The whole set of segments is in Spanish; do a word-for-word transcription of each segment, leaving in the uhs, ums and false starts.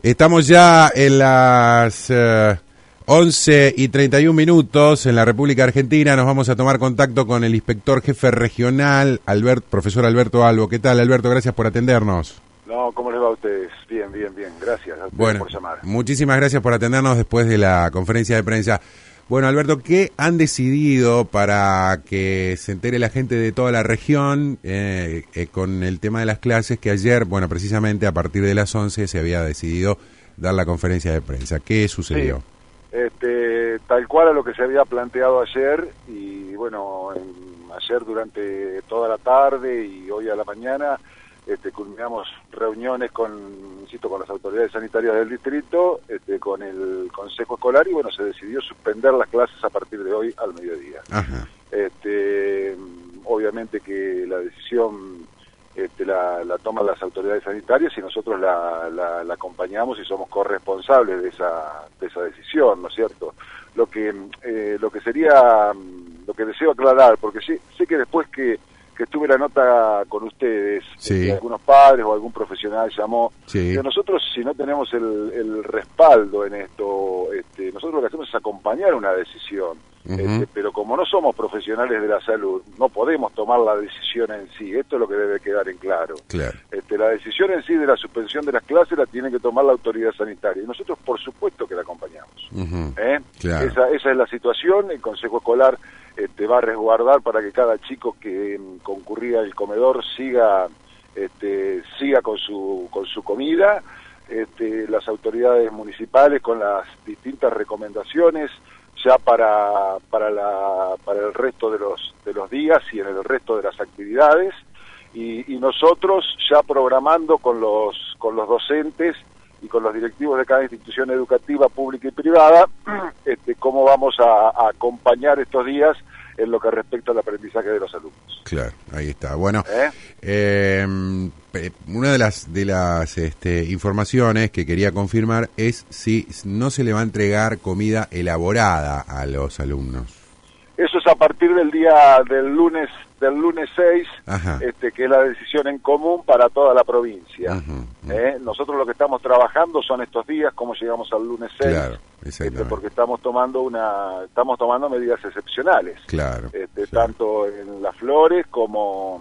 Estamos ya en las uh, once y treinta y un minutos en la República Argentina. Nos vamos a tomar contacto con el inspector jefe regional, Albert, profesor Alberto Albo. ¿Qué tal, Alberto? Gracias por atendernos. No, ¿cómo les va a ustedes? Bien, bien, bien. Gracias a ustedes bueno, por llamar. Muchísimas gracias por atendernos después de la conferencia de prensa. Bueno, Alberto, ¿qué han decidido para que se entere la gente de toda la región eh, eh, con el tema de las clases que ayer, bueno, precisamente a partir de las once se había decidido dar la conferencia de prensa? ¿Qué sucedió? Sí, este, tal cual a lo que se había planteado ayer y bueno, en, ayer durante toda la tarde y hoy a la mañana este, culminamos reuniones con, insisto, con las autoridades sanitarias del distrito, este, con el Consejo Escolar y bueno, se decidió suspender las clases a partir de hoy al mediodía. Ajá. Este, obviamente que la decisión este, la, la toman las autoridades sanitarias y nosotros la, la, la acompañamos y somos corresponsables de esa, de esa decisión, ¿no es cierto? Lo que, eh, lo que sería, lo que deseo aclarar, porque sé, sé que después que que estuve la nota con ustedes, sí. este, algunos padres o algún profesional llamó, sí. que nosotros si no tenemos el, el respaldo en esto, este, nosotros lo que hacemos es acompañar una decisión, uh-huh. este, pero como no somos profesionales de la salud, no podemos tomar la decisión en sí, esto es lo que debe quedar en claro. Claro. Este, la decisión en sí de la suspensión de las clases la tiene que tomar la autoridad sanitaria, y nosotros por supuesto que la acompañamos. Uh-huh. ¿Eh? Claro. Esa, esa es la situación, el Consejo Escolar Este, va a resguardar para que cada chico que um, concurría al comedor siga este, siga con su con su comida, este, las autoridades municipales con las distintas recomendaciones ya para para la para el resto de los de los días y en el resto de las actividades y, y nosotros ya programando con los con los docentes y con los directivos de cada institución educativa pública y privada, este, cómo vamos a, a acompañar estos días en lo que respecta al aprendizaje de los alumnos. Claro, ahí está. Bueno, ¿Eh? Eh, una de las de las este, informaciones que quería confirmar es si no se le va a entregar comida elaborada a los alumnos. Eso es a partir del día del lunes del lunes seis, este, que es la decisión en común para toda la provincia. Uh-huh, uh-huh. ¿Eh? Nosotros lo que estamos trabajando son estos días, cómo llegamos al lunes seis, claro, este, porque estamos tomando una estamos tomando medidas excepcionales, claro, este, claro. tanto en Las Flores como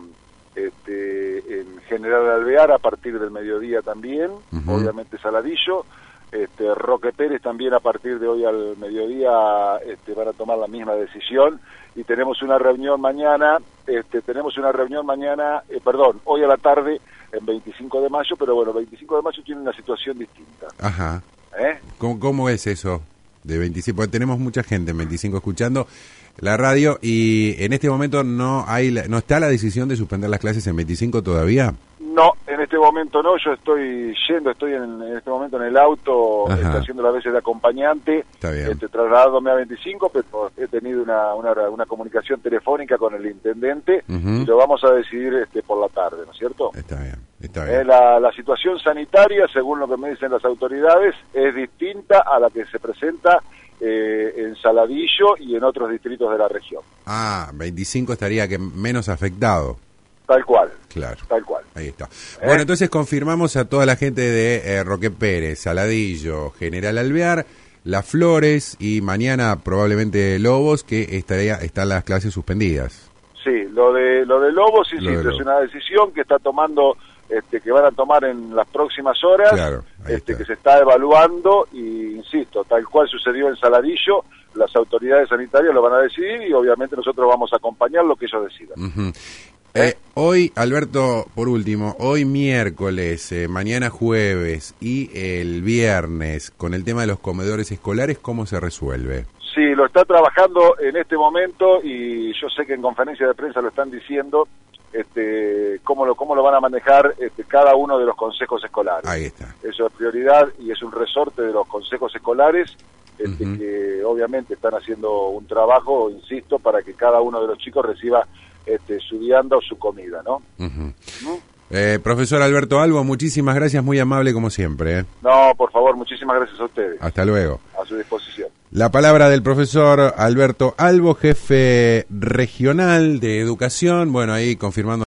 este, en General Alvear a partir del mediodía también, uh-huh. obviamente Saladillo. Este, Roque Pérez también a partir de hoy al mediodía este, van a tomar la misma decisión y tenemos una reunión mañana, este, tenemos una reunión mañana, eh, perdón, hoy a la tarde en veinticinco de mayo, pero bueno, veinticinco de mayo tiene una situación distinta. Ajá. ¿Eh? ¿Cómo, cómo es eso de veinticinco? Porque tenemos mucha gente en veinticinco escuchando la radio y en este momento no hay, no está la decisión de suspender las clases en veinticinco todavía. No, en este momento no, yo estoy yendo, estoy en, en este momento en el auto, estoy haciendo las veces de acompañante, este, trasladándome a veinticinco, pero he tenido una, una, una comunicación telefónica con el intendente uh-huh. y lo vamos a decidir este, por la tarde, ¿no es cierto? Está bien, está bien. Eh, la, la situación sanitaria, según lo que me dicen las autoridades, es distinta a la que se presenta eh, en Saladillo y en otros distritos de la región. Ah, veinticinco estaría que menos afectado. Tal cual. Claro. Tal cual. Ahí está. ¿Eh? Bueno, entonces confirmamos a toda la gente de eh, Roque Pérez, Saladillo, General Alvear, Las Flores y mañana probablemente Lobos que estaría están las clases suspendidas. Sí, lo de lo de Lobos, sí, sí, de es Lobos. Una decisión que está tomando, este, que van a tomar en las próximas horas, claro, este, está. que se está evaluando y insisto, tal cual sucedió en Saladillo, las autoridades sanitarias lo van a decidir y obviamente nosotros vamos a acompañar lo que ellos decidan. Uh-huh. Eh, hoy, Alberto, por último, hoy miércoles, eh, mañana jueves y el viernes, con el tema de los comedores escolares, ¿cómo se resuelve? Sí, lo está trabajando en este momento y yo sé que en conferencia de prensa lo están diciendo, este, cómo lo cómo lo van a manejar este, cada uno de los consejos escolares. Ahí está. Eso es prioridad y es un resorte de los consejos escolares este, uh-huh. que obviamente están haciendo un trabajo, insisto, para que cada uno de los chicos reciba Este, su vianda o su comida, ¿no? Uh-huh. ¿Mm? Eh, profesor Alberto Albo, muchísimas gracias, muy amable como siempre. ¿eh? No, por favor, muchísimas gracias a ustedes. Hasta luego. A su disposición. La palabra del profesor Alberto Albo, jefe regional de educación, bueno, ahí confirmando